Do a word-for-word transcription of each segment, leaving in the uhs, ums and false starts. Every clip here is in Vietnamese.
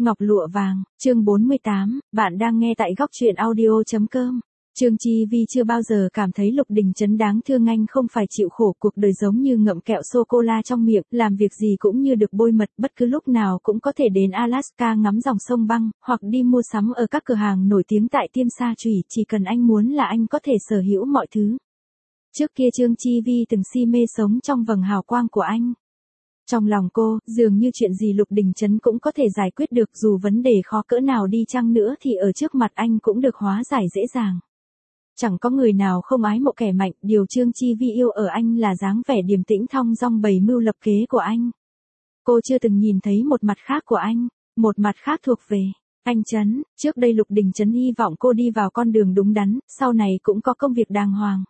Ngọc lụa vàng, chương bốn mươi tám, bạn đang nghe tại góc truyện audio chấm com. Trương Chi Vi chưa bao giờ cảm thấy Lục Đình Trấn đáng thương, anh không phải chịu khổ cuộc đời giống như ngậm kẹo sô-cô-la trong miệng, làm việc gì cũng như được bôi mật, bất cứ lúc nào cũng có thể đến Alaska ngắm dòng sông băng, hoặc đi mua sắm ở các cửa hàng nổi tiếng tại Tiêm Sa Trùy, chỉ cần anh muốn là anh có thể sở hữu mọi thứ. Trước kia Trương Chi Vi từng si mê sống trong vầng hào quang của anh. Trong lòng cô, dường như chuyện gì Lục Đình Trấn cũng có thể giải quyết được, dù vấn đề khó cỡ nào đi chăng nữa thì ở trước mặt anh cũng được hóa giải dễ dàng. Chẳng có người nào không ái mộ kẻ mạnh, điều Trương Chi Vi yêu ở anh là dáng vẻ điềm tĩnh thong dong bày mưu lập kế của anh. Cô chưa từng nhìn thấy một mặt khác của anh, một mặt khác thuộc về anh Trấn. Trước đây Lục Đình Trấn hy vọng cô đi vào con đường đúng đắn, sau này cũng có công việc đàng hoàng.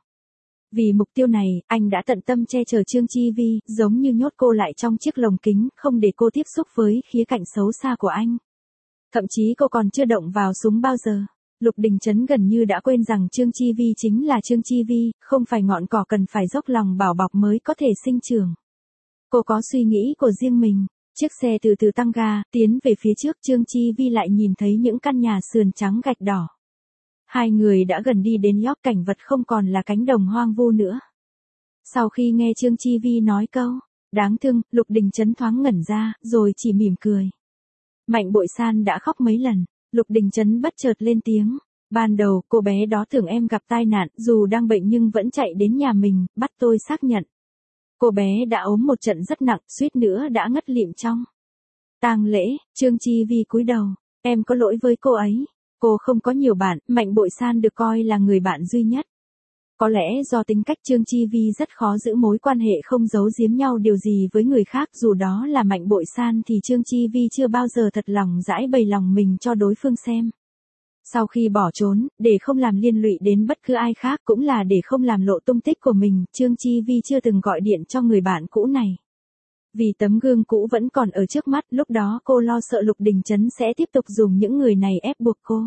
Vì mục tiêu này, anh đã tận tâm che chở Trương Chi Vi, giống như nhốt cô lại trong chiếc lồng kính, không để cô tiếp xúc với khía cạnh xấu xa của anh. Thậm chí cô còn chưa động vào súng bao giờ. Lục Đình Trấn gần như đã quên rằng Trương Chi Vi chính là Trương Chi Vi, không phải ngọn cỏ cần phải dốc lòng bảo bọc mới có thể sinh trưởng. Cô có suy nghĩ của riêng mình. Chiếc xe từ từ tăng ga, tiến về phía trước, Trương Chi Vi lại nhìn thấy những căn nhà sườn trắng gạch đỏ. Hai người đã gần đi đến York, cảnh vật không còn là cánh đồng hoang vu nữa. Sau khi nghe Trương Chi Vi nói câu đáng thương, Lục Đình Trấn thoáng ngẩn ra, rồi chỉ mỉm cười. Mạnh Bội San đã khóc mấy lần. Lục Đình Trấn bất chợt lên tiếng. Ban đầu, cô bé đó tưởng em gặp tai nạn, dù đang bệnh nhưng vẫn chạy đến nhà mình, bắt tôi xác nhận. Cô bé đã ốm một trận rất nặng, suýt nữa đã ngất lịm trong tang lễ. Trương Chi Vi cúi đầu. Em có lỗi với cô ấy. Cô không có nhiều bạn, Mạnh Bội San được coi là người bạn duy nhất. Có lẽ do tính cách Trương Chi Vi rất khó giữ mối quan hệ không giấu giếm nhau điều gì với người khác, dù đó là Mạnh Bội San thì Trương Chi Vi chưa bao giờ thật lòng giải bày lòng mình cho đối phương xem. Sau khi bỏ trốn, để không làm liên lụy đến bất cứ ai khác, cũng là để không làm lộ tung tích của mình, Trương Chi Vi chưa từng gọi điện cho người bạn cũ này. Vì tấm gương cũ vẫn còn ở trước mắt, lúc đó cô lo sợ Lục Đình Trấn sẽ tiếp tục dùng những người này ép buộc cô.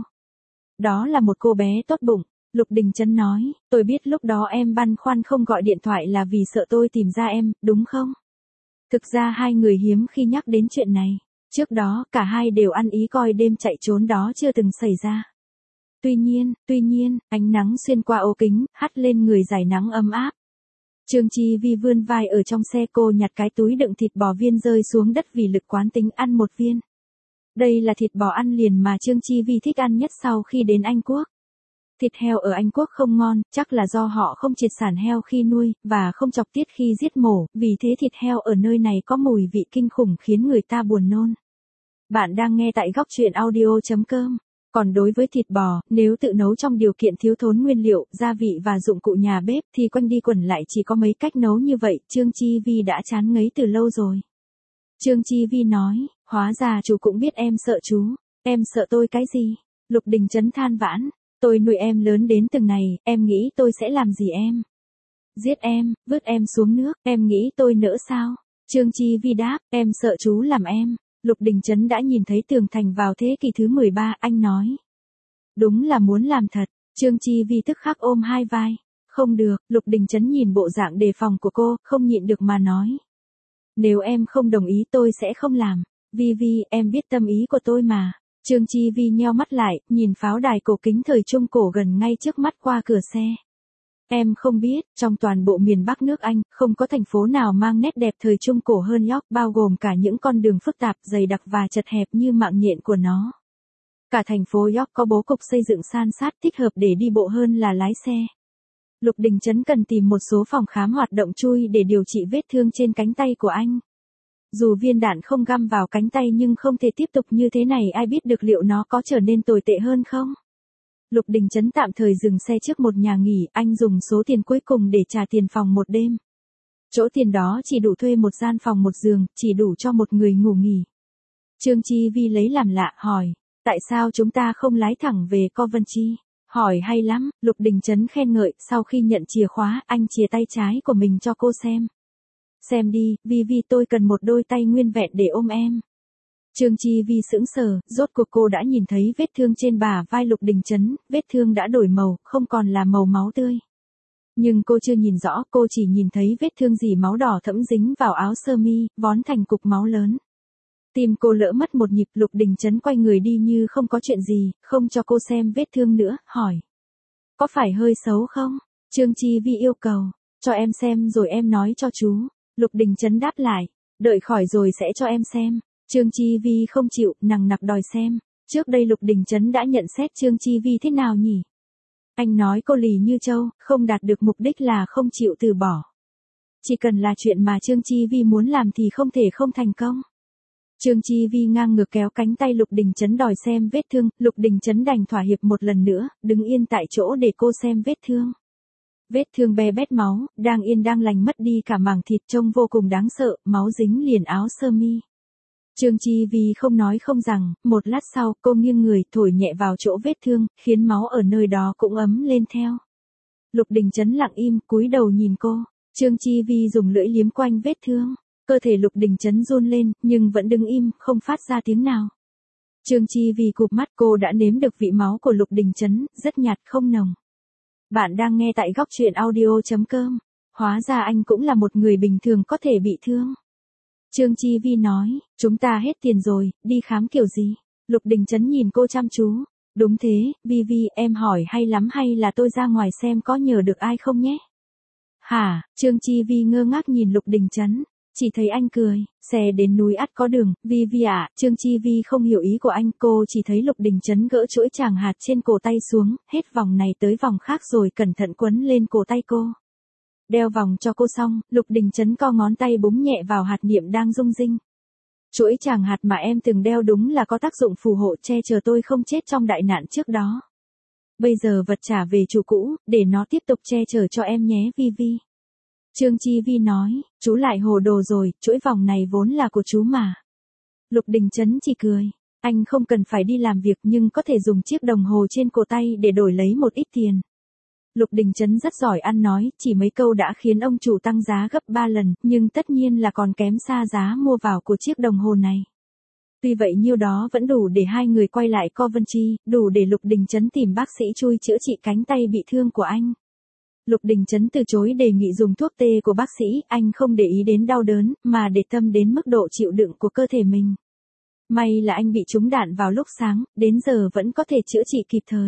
Đó là một cô bé tốt bụng. Lục Đình Trấn nói, tôi biết lúc đó em băn khoăn không gọi điện thoại là vì sợ tôi tìm ra em, đúng không? Thực ra hai người hiếm khi nhắc đến chuyện này. Trước đó, cả hai đều ăn ý coi đêm chạy trốn đó chưa từng xảy ra. Tuy nhiên, tuy nhiên, ánh nắng xuyên qua ô kính, hắt lên người dải nắng ấm áp. Trương Chi Vi vươn vai ở trong xe, cô nhặt cái túi đựng thịt bò viên rơi xuống đất vì lực quán tính ăn một viên. Đây là thịt bò ăn liền mà Trương Chi Vi thích ăn nhất sau khi đến Anh Quốc. Thịt heo ở Anh Quốc không ngon, chắc là do họ không triệt sản heo khi nuôi, và không chọc tiết khi giết mổ, vì thế thịt heo ở nơi này có mùi vị kinh khủng khiến người ta buồn nôn. Bạn đang nghe tại góc truyện audio chấm com. Còn đối với thịt bò, nếu tự nấu trong điều kiện thiếu thốn nguyên liệu, gia vị và dụng cụ nhà bếp thì quanh đi quẩn lại chỉ có mấy cách nấu như vậy, Trương Chi Vi đã chán ngấy từ lâu rồi. Trương Chi Vi nói, hóa ra chú cũng biết em sợ chú. Em sợ tôi cái gì? Lục Đình Trấn than vãn. Tôi nuôi em lớn đến từng này, em nghĩ tôi sẽ làm gì em? Giết em, vứt em xuống nước, em nghĩ tôi nỡ sao? Trương Chi Vi đáp, em sợ chú làm em. Lục Đình Trấn đã nhìn thấy tường thành vào thế kỷ thứ mười ba, anh nói. Đúng là muốn làm thật. Trương Chi Vi tức khắc ôm hai vai. Không được, Lục Đình Trấn nhìn bộ dạng đề phòng của cô, không nhịn được mà nói. Nếu em không đồng ý tôi sẽ không làm. Vi Vi, em biết tâm ý của tôi mà. Trương Chi Vi nheo mắt lại, nhìn pháo đài cổ kính thời Trung Cổ gần ngay trước mắt qua cửa xe. Em không biết, trong toàn bộ miền Bắc nước Anh, không có thành phố nào mang nét đẹp thời Trung Cổ hơn York, bao gồm cả những con đường phức tạp, dày đặc và chật hẹp như mạng nhện của nó. Cả thành phố York có bố cục xây dựng san sát, thích hợp để đi bộ hơn là lái xe. Lục Đình Trấn cần tìm một số phòng khám hoạt động chui để điều trị vết thương trên cánh tay của anh. Dù viên đạn không găm vào cánh tay nhưng không thể tiếp tục như thế này, ai biết được liệu nó có trở nên tồi tệ hơn không? Lục Đình Trấn tạm thời dừng xe trước một nhà nghỉ, anh dùng số tiền cuối cùng để trả tiền phòng một đêm. Chỗ tiền đó chỉ đủ thuê một gian phòng một giường, chỉ đủ cho một người ngủ nghỉ. Trương Chi Vi lấy làm lạ, hỏi, tại sao chúng ta không lái thẳng về Coventry? Hỏi hay lắm, Lục Đình Trấn khen ngợi, sau khi nhận chìa khóa, anh chìa tay trái của mình cho cô xem. Xem đi, Vi Vi, tôi cần một đôi tay nguyên vẹn để ôm em. Trương Chi Vi sững sờ, rốt cuộc cô đã nhìn thấy vết thương trên bả vai Lục Đình Trấn, vết thương đã đổi màu, không còn là màu máu tươi. Nhưng cô chưa nhìn rõ, cô chỉ nhìn thấy vết thương dì máu đỏ thẫm dính vào áo sơ mi, vón thành cục máu lớn. Tim cô lỡ mất một nhịp, Lục Đình Trấn quay người đi như không có chuyện gì, không cho cô xem vết thương nữa, hỏi. Có phải hơi xấu không? Trương Chi Vi yêu cầu. Cho em xem rồi em nói cho chú. Lục Đình Trấn đáp lại. Đợi khỏi rồi sẽ cho em xem. Trương Chi Vi không chịu, nằng nặc đòi xem. Trước đây Lục Đình Trấn đã nhận xét Trương Chi Vi thế nào nhỉ? Anh nói cô lì như trâu, không đạt được mục đích là không chịu từ bỏ. Chỉ cần là chuyện mà Trương Chi Vi muốn làm thì không thể không thành công. Trương Chi Vi ngang ngược kéo cánh tay Lục Đình Trấn đòi xem vết thương, Lục Đình Trấn đành thỏa hiệp một lần nữa, đứng yên tại chỗ để cô xem vết thương. Vết thương be bét máu, đang yên đang lành mất đi cả mảng thịt, trông vô cùng đáng sợ, máu dính liền áo sơ mi. Trương Chi Vi không nói không rằng, một lát sau cô nghiêng người thổi nhẹ vào chỗ vết thương, khiến máu ở nơi đó cũng ấm lên theo. Lục Đình Trấn lặng im, cúi đầu nhìn cô. Trương Chi Vi dùng lưỡi liếm quanh vết thương. Cơ thể Lục Đình Trấn run lên, nhưng vẫn đứng im, không phát ra tiếng nào. Trương Chi Vi cụp mắt, cô đã nếm được vị máu của Lục Đình Trấn, rất nhạt không nồng. Bạn đang nghe tại góc truyện audio chấm com. Hóa ra anh cũng là một người bình thường có thể bị thương. Trương Chi Vi nói, chúng ta hết tiền rồi, đi khám kiểu gì? Lục Đình Trấn nhìn cô chăm chú. Đúng thế, Vi Vi, em hỏi hay lắm hay là tôi ra ngoài xem có nhờ được ai không nhé? Hả? Trương Chi Vi ngơ ngác nhìn Lục Đình Trấn. Chỉ thấy anh cười, xe đến núi ắt có đường, Vi Vi ạ, Trương Chi Vi không hiểu ý của anh, cô chỉ thấy Lục Đình Trấn gỡ chuỗi tràng hạt trên cổ tay xuống, hết vòng này tới vòng khác rồi cẩn thận quấn lên cổ tay cô. Đeo vòng cho cô xong, Lục Đình Trấn co ngón tay búng nhẹ vào hạt niệm đang rung rinh. Chuỗi tràng hạt mà em từng đeo đúng là có tác dụng phù hộ che chở tôi không chết trong đại nạn trước đó. Bây giờ vật trả về chủ cũ, để nó tiếp tục che chở cho em nhé Vi Vi. Trương Chi Vi nói, chú lại hồ đồ rồi, chuỗi vòng này vốn là của chú mà. Lục Đình Trấn chỉ cười, anh không cần phải đi làm việc nhưng có thể dùng chiếc đồng hồ trên cổ tay để đổi lấy một ít tiền. Lục Đình Trấn rất giỏi ăn nói, chỉ mấy câu đã khiến ông chủ tăng giá gấp ba lần, nhưng tất nhiên là còn kém xa giá mua vào của chiếc đồng hồ này. Tuy vậy nhiêu đó vẫn đủ để hai người quay lại Coventry, đủ để Lục Đình Trấn tìm bác sĩ chui chữa trị cánh tay bị thương của anh. Lục Đình Trấn từ chối đề nghị dùng thuốc tê của bác sĩ, anh không để ý đến đau đớn, mà để tâm đến mức độ chịu đựng của cơ thể mình. May là anh bị trúng đạn vào lúc sáng, đến giờ vẫn có thể chữa trị kịp thời.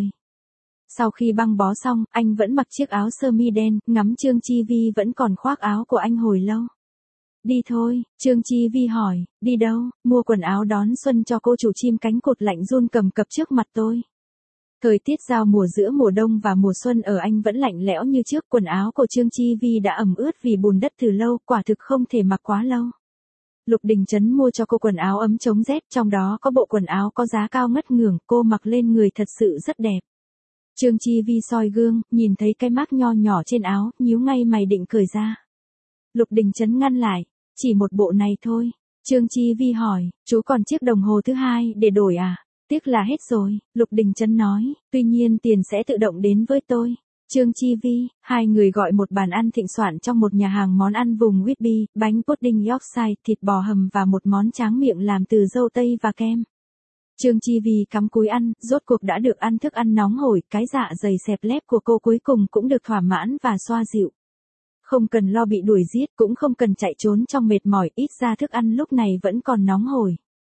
Sau khi băng bó xong, anh vẫn mặc chiếc áo sơ mi đen, ngắm Trương Chi Vi vẫn còn khoác áo của anh hồi lâu. Đi thôi, Trương Chi Vi hỏi, đi đâu? Mua quần áo đón xuân cho cô chủ chim cánh cụt lạnh run cầm cập trước mặt tôi. Thời tiết giao mùa giữa mùa đông và mùa xuân ở Anh vẫn lạnh lẽo như trước, quần áo của Trương Chi Vi đã ẩm ướt vì bùn đất từ lâu, quả thực không thể mặc quá lâu. Lục Đình Trấn mua cho cô quần áo ấm chống rét, trong đó có bộ quần áo có giá cao ngất ngưởng, cô mặc lên người thật sự rất đẹp. Trương Chi Vi soi gương, nhìn thấy cái mác nho nhỏ trên áo, nhíu ngay mày định cởi ra. Lục Đình Trấn ngăn lại, chỉ một bộ này thôi. Trương Chi Vi hỏi, chú còn chiếc đồng hồ thứ hai để đổi à? Tiếc là hết rồi, Lục Đình Trấn nói, tuy nhiên tiền sẽ tự động đến với tôi. Trương Chi Vi, hai người gọi một bàn ăn thịnh soạn trong một nhà hàng món ăn vùng Whitby, bánh pudding Yorkshire, thịt bò hầm và một món tráng miệng làm từ dâu tây và kem. Trương Chi Vi cắm cúi ăn, rốt cuộc đã được ăn thức ăn nóng hổi, cái dạ dày xẹp lép của cô cuối cùng cũng được thỏa mãn và xoa dịu. Không cần lo bị đuổi giết, cũng không cần chạy trốn trong mệt mỏi, ít ra thức ăn lúc này vẫn còn nóng hổi.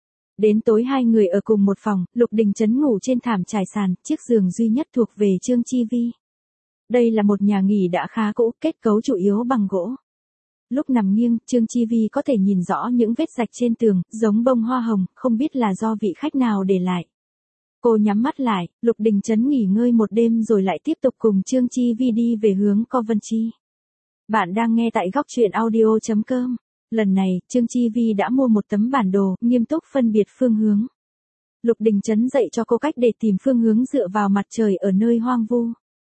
Đến tối hai người ở cùng một phòng, Lục Đình Trấn ngủ trên thảm trải sàn, chiếc giường duy nhất thuộc về Trương Chi Vi. Đây là một nhà nghỉ đã khá cũ, kết cấu chủ yếu bằng gỗ. Lúc nằm nghiêng, Trương Chi Vi có thể nhìn rõ những vết rạch trên tường, giống bông hoa hồng, không biết là do vị khách nào để lại. Cô nhắm mắt lại, Lục Đình Trấn nghỉ ngơi một đêm rồi lại tiếp tục cùng Trương Chi Vi đi về hướng Coventry. Bạn đang nghe tại góc truyện audio chấm com. Lần này, Trương Chi Vi đã mua một tấm bản đồ, nghiêm túc phân biệt phương hướng. Lục Đình Trấn dạy cho cô cách để tìm phương hướng dựa vào mặt trời ở nơi hoang vu.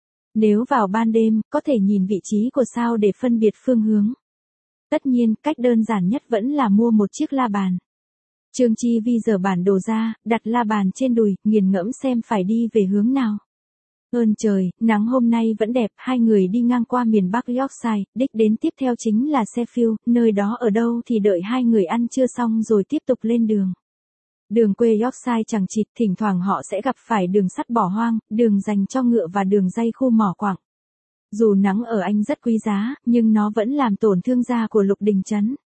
Nếu vào ban đêm, có thể nhìn vị trí của sao để phân biệt phương hướng. Tất nhiên, cách đơn giản nhất vẫn là mua một chiếc la bàn. Trương Chi Vi giở bản đồ ra, đặt la bàn trên đùi, nghiền ngẫm xem phải đi về hướng nào. Ơn trời, nắng hôm nay vẫn đẹp, hai người đi ngang qua miền Bắc Yorkshire, đích đến tiếp theo chính là Sheffield, nơi đó ở đâu thì đợi hai người ăn trưa xong rồi tiếp tục lên đường. Đường quê Yorkshire chẳng chịt, thỉnh thoảng họ sẽ gặp phải đường sắt bỏ hoang, đường dành cho ngựa và đường ray khu mỏ quặng. Dù nắng ở Anh rất quý giá, nhưng nó vẫn làm tổn thương da của Lục Đình Trấn.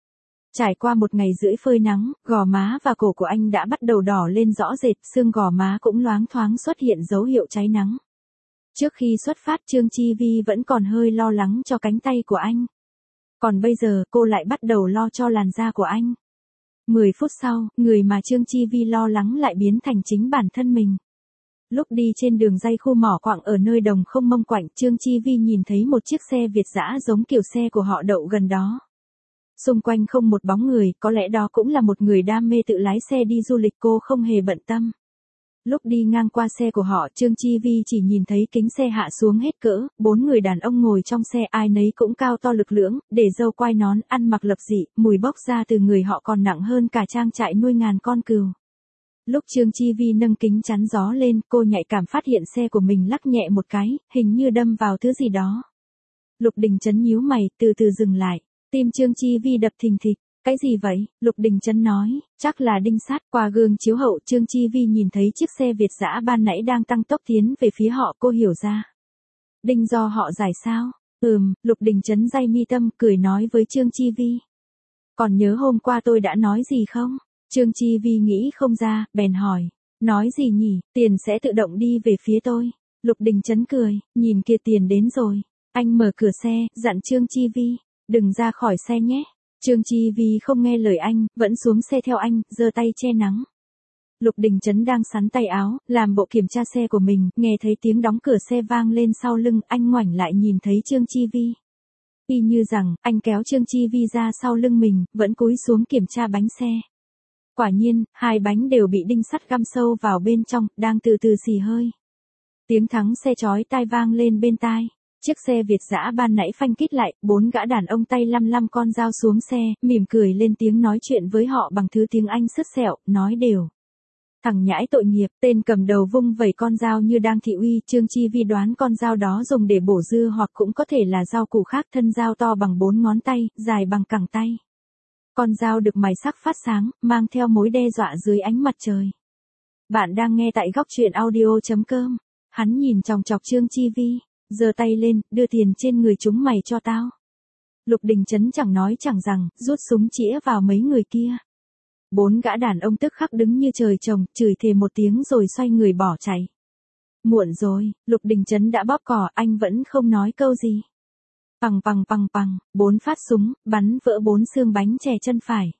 Trải qua một ngày rưỡi phơi nắng, gò má và cổ của anh đã bắt đầu đỏ lên rõ rệt, xương gò má cũng loáng thoáng xuất hiện dấu hiệu cháy nắng. Trước khi xuất phát Trương Chi Vi vẫn còn hơi lo lắng cho cánh tay của anh. Còn bây giờ cô lại bắt đầu lo cho làn da của anh. mười phút sau, người mà Trương Chi Vi lo lắng lại biến thành chính bản thân mình. Lúc đi trên đường ray khu mỏ quặng ở nơi đồng không mông quạnh, Trương Chi Vi nhìn thấy một chiếc xe Việt dã giống kiểu xe của họ đậu gần đó. Xung quanh không một bóng người, có lẽ đó cũng là một người đam mê tự lái xe đi du lịch, cô không hề bận tâm. Lúc đi ngang qua xe của họ, Trương Chi Vi chỉ nhìn thấy kính xe hạ xuống hết cỡ, bốn người đàn ông ngồi trong xe ai nấy cũng cao to lực lưỡng, để râu quai nón, ăn mặc lập dị, mùi bốc ra từ người họ còn nặng hơn cả trang trại nuôi ngàn con cừu. Lúc Trương Chi Vi nâng kính chắn gió lên, cô nhạy cảm phát hiện xe của mình lắc nhẹ một cái, hình như đâm vào thứ gì đó. Lục Đình Chấn nhíu mày, từ từ dừng lại. Tim Trương Chi Vi đập thình thịch. Cái gì vậy? Lục Đình Chấn nói, chắc là đinh sắt. Qua gương chiếu hậu Trương Chi Vi nhìn thấy chiếc xe Việt dã ban nãy đang tăng tốc tiến về phía họ, cô hiểu ra. Đinh do họ giải sao? Ừm, Lục Đình Chấn day mi tâm cười nói với Trương Chi Vi. Còn nhớ hôm qua tôi đã nói gì không? Trương Chi Vi nghĩ không ra, bèn hỏi. Nói gì nhỉ? Tiền sẽ tự động đi về phía tôi. Lục Đình Chấn cười, nhìn kia tiền đến rồi. Anh mở cửa xe, dặn Trương Chi Vi. Đừng ra khỏi xe nhé. Trương Chi Vi không nghe lời anh, vẫn xuống xe theo anh, giơ tay che nắng. Lục Đình Chấn đang sắn tay áo, làm bộ kiểm tra xe của mình, nghe thấy tiếng đóng cửa xe vang lên sau lưng, anh ngoảnh lại nhìn thấy Trương Chi Vi. Y như rằng, anh kéo Trương Chi Vi ra sau lưng mình, vẫn cúi xuống kiểm tra bánh xe. Quả nhiên, hai bánh đều bị đinh sắt găm sâu vào bên trong, đang từ từ xì hơi. Tiếng thắng xe chói tai vang lên bên tai. Chiếc xe Việt dã ban nãy phanh kít lại, bốn gã đàn ông tay lăm lăm con dao xuống xe, mỉm cười lên tiếng nói chuyện với họ bằng thứ tiếng Anh sứt sẹo, nói đều. Thằng nhãi tội nghiệp, tên cầm đầu vung vẩy con dao như đang thị uy, Trương Chi Vi đoán con dao đó dùng để bổ dưa hoặc cũng có thể là dao củ khác, thân dao to bằng bốn ngón tay, dài bằng cẳng tay. Con dao được mài sắc phát sáng, mang theo mối đe dọa dưới ánh mặt trời. Bạn đang nghe tại góc truyện audio chấm com. Hắn nhìn chòng chọc Trương Chi Vi. Giơ tay lên, đưa tiền trên người chúng mày cho tao. Lục Đình Chấn chẳng nói chẳng rằng, rút súng chĩa vào mấy người kia. Bốn gã đàn ông tức khắc đứng như trời trồng, chửi thề một tiếng rồi xoay người bỏ chạy. Muộn rồi, Lục Đình Chấn đã bóp cò, anh vẫn không nói câu gì. Pằng pằng pằng pằng, bốn phát súng, bắn vỡ bốn xương bánh chè chân phải.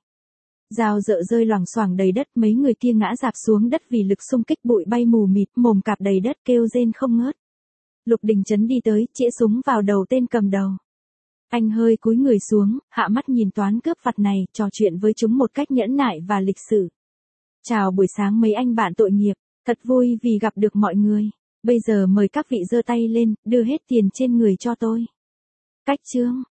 Dao dợ rơi loảng xoảng đầy đất, mấy người kia ngã rạp xuống đất vì lực xung kích, bụi bay mù mịt, mồm cạp đầy đất kêu rên không ngớt. Lục Đình Chấn đi tới, chĩa súng vào đầu tên cầm đầu. Anh hơi cúi người xuống, hạ mắt nhìn toán cướp vặt này, trò chuyện với chúng một cách nhẫn nại và lịch sự. Chào buổi sáng mấy anh bạn tội nghiệp, thật vui vì gặp được mọi người. Bây giờ mời các vị giơ tay lên, đưa hết tiền trên người cho tôi. Cách chương